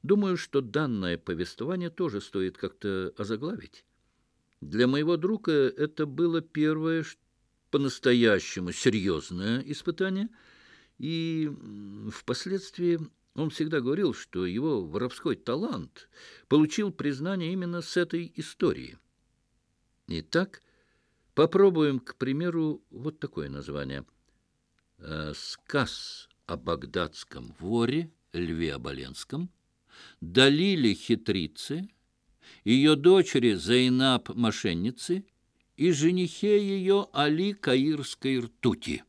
Думаю, что данное повествование тоже стоит как-то озаглавить. Для моего друга это было первое по-настоящему серьезное испытание, и впоследствии он всегда говорил, что его воровской талант получил признание именно с этой истории. Итак, попробуем, к примеру, вот такое название. «Сказ о багдадском воре Льве Оболенском, Далиле хитрице, ее дочери Зайнаб мошенницы и женихе ее Али Каирской ртути».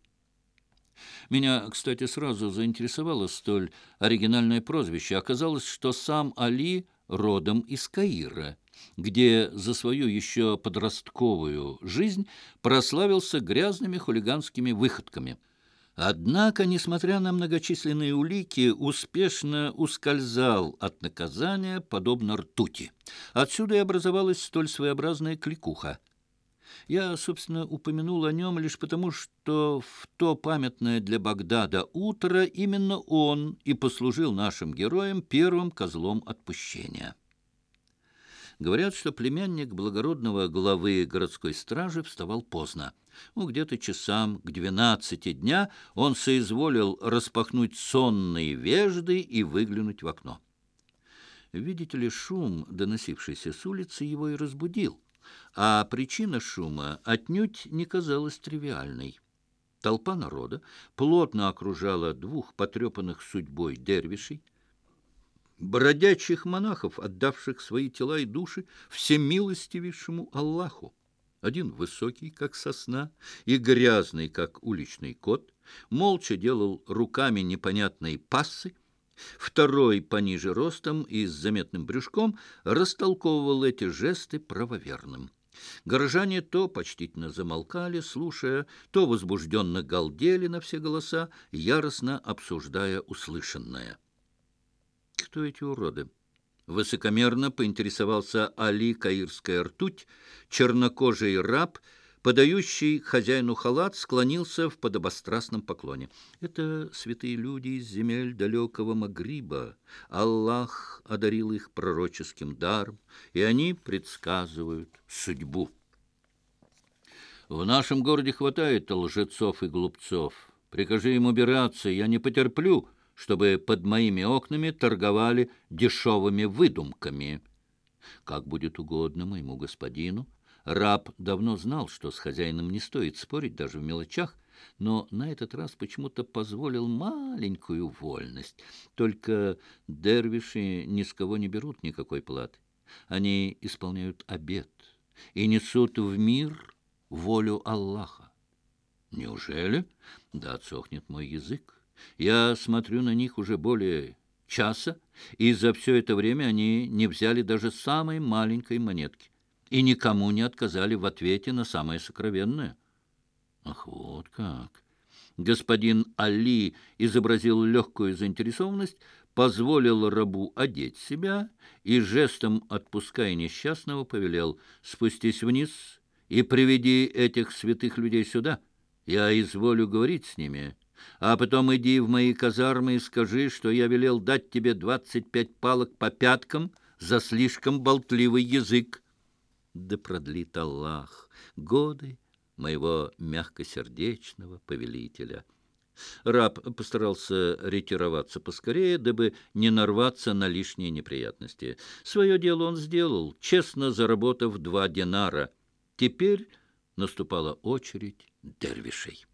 Меня, кстати, сразу заинтересовало столь оригинальное прозвище. Оказалось, что сам Али родом из Каира, где за свою еще подростковую жизнь прославился грязными хулиганскими выходками. Однако, несмотря на многочисленные улики, успешно ускользал от наказания, подобно ртути. Отсюда и образовалась столь своеобразная кликуха. Я, собственно, упомянул о нем лишь потому, что в то памятное для Багдада утро именно он и послужил нашим героям первым козлом отпущения. Говорят, что племянник благородного главы городской стражи вставал поздно. Где-то часам к 12 дня он соизволил распахнуть сонные вежды и выглянуть в окно. Видите ли, шум, доносившийся с улицы, его и разбудил. А причина шума отнюдь не казалась тривиальной. Толпа народа плотно окружала двух потрепанных судьбой дервишей, бродячих монахов, отдавших свои тела и души всемилостивейшему Аллаху. Один высокий, как сосна, и грязный, как уличный кот, молча делал руками непонятные пассы. Второй, пониже ростом и с заметным брюшком, растолковывал эти жесты правоверным. Горожане то почтительно замолкали, слушая, то возбужденно галдели на все голоса, яростно обсуждая услышанное. Кто эти уроды? Высокомерно поинтересовался Али Каирская ртуть, чернокожий раб, подающий хозяину халат, склонился в подобострастном поклоне. Это святые люди из земель далекого Магриба. Аллах одарил их пророческим даром, и они предсказывают судьбу. В нашем городе хватает лжецов и глупцов. Прикажи им убираться, я не потерплю, чтобы под моими окнами торговали дешевыми выдумками. Как будет угодно моему господину. Раб давно знал, что с хозяином не стоит спорить даже в мелочах, но на этот раз почему-то позволил маленькую вольность. Только дервиши ни с кого не берут никакой платы. Они исполняют обет и несут в мир волю Аллаха. Неужели? Да отсохнет мой язык. Я смотрю на них уже более часа, и за все это время они не взяли даже самой маленькой монетки и никому не отказали в ответе на самое сокровенное. Ах, вот как! Господин Али изобразил легкую заинтересованность, позволил рабу одеть себя и, жестом отпуская несчастного, повелел: «Спустись вниз и приведи этих святых людей сюда. Я изволю говорить с ними». А потом иди в мои казармы и скажи, что я велел дать тебе 25 палок по пяткам за слишком болтливый язык. Да продлит Аллах годы моего мягкосердечного повелителя. Раб постарался ретироваться поскорее, дабы не нарваться на лишние неприятности. Свое дело он сделал, честно заработав 2 динара. Теперь наступала очередь дервишей.